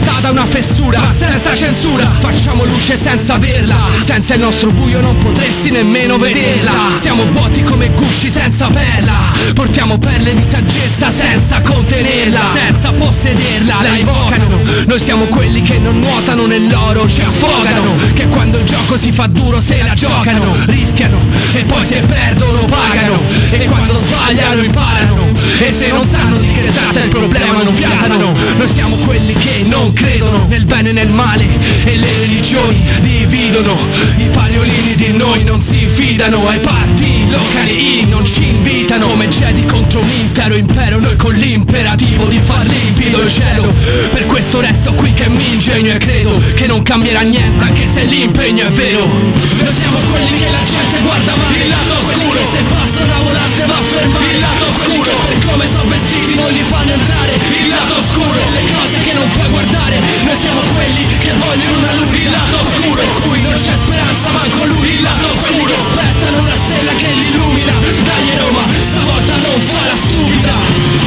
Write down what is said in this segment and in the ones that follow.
libertà da una fessura, ma senza censura. Facciamo luce senza averla, senza il nostro buio non potresti nemmeno vederla. Siamo vuoti come gusci senza perla, portiamo perle di saggezza senza contenerla, senza possederla, la invocano. Noi siamo quelli che non nuotano nell'oro, ci affogano, che quando il gioco si fa duro se la giocano, rischiano e poi se perdono pagano, e quando sbagliano imparano, e se non sanno di che tratta il problema non fiatano. Noi siamo quelli che non credono nel bene e nel male, e le religioni dividono. I pariolini di noi non si fidano, ai parti locali non ci invitano. Come Jedi contro un intero impero, noi con l'imperativo di far limpido il cielo. Per questo resto qui che mi ingegno e credo che non cambierà niente anche se l'impegno è vero. Noi siamo quelli che la gente guarda mai, il lato oscuro, che se passa una volante va a fermare, il lato oscuro, per come sono vestiti non li fanno entrare, il lato oscuro, le cose che non puoi guardare. Noi siamo quelli che vogliono una luce, il lato oscuro, per cui non c'è speranza manco lui, il lato oscuro, aspettano una stella che li illumina. Dai Roma, stavolta non fa la stupida.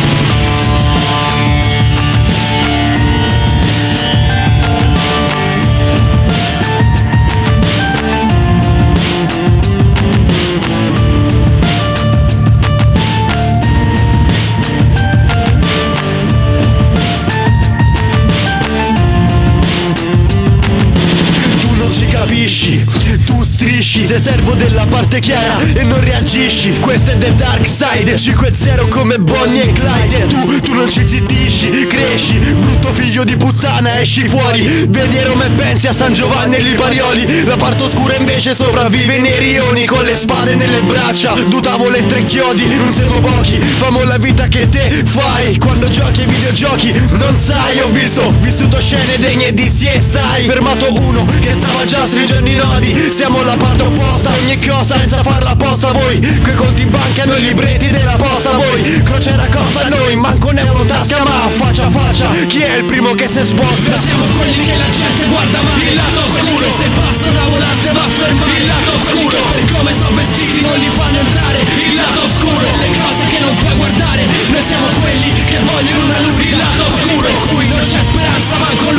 Tu strisci, sei servo della parte chiara e non reagisci. Questo è The Dark Side, 5-0 come Bonnie e Clyde. Tu non ci zittisci, cresci, brutto figlio di puttana, esci fuori. Vedi Roma e pensi a San Giovanni e Liparioli. La parte oscura invece sopravvive nei rioni, con le spade nelle braccia, due tavole e 3 chiodi. Non siamo pochi, famo la vita che te fai quando giochi ai videogiochi. Non sai, ho vissuto scene degne di CSI. Fermato uno che stava già stringendo i nodi. Siamo la parte opposta, ogni cosa senza farla apposta. Voi, quei conti in banca, noi libretti della posta. Voi, crociera cosa, noi manco un euro in tasca, ma faccia a faccia, chi è il primo che si sposta? Noi siamo quelli che la gente guarda mai, il lato oscuro, se passa una volante va a fermare, il lato oscuro, per come sono vestiti non li fanno entrare, il lato oscuro, le cose che non puoi guardare. Noi siamo quelli che vogliono una luce, il lato oscuro, per cui non c'è speranza manco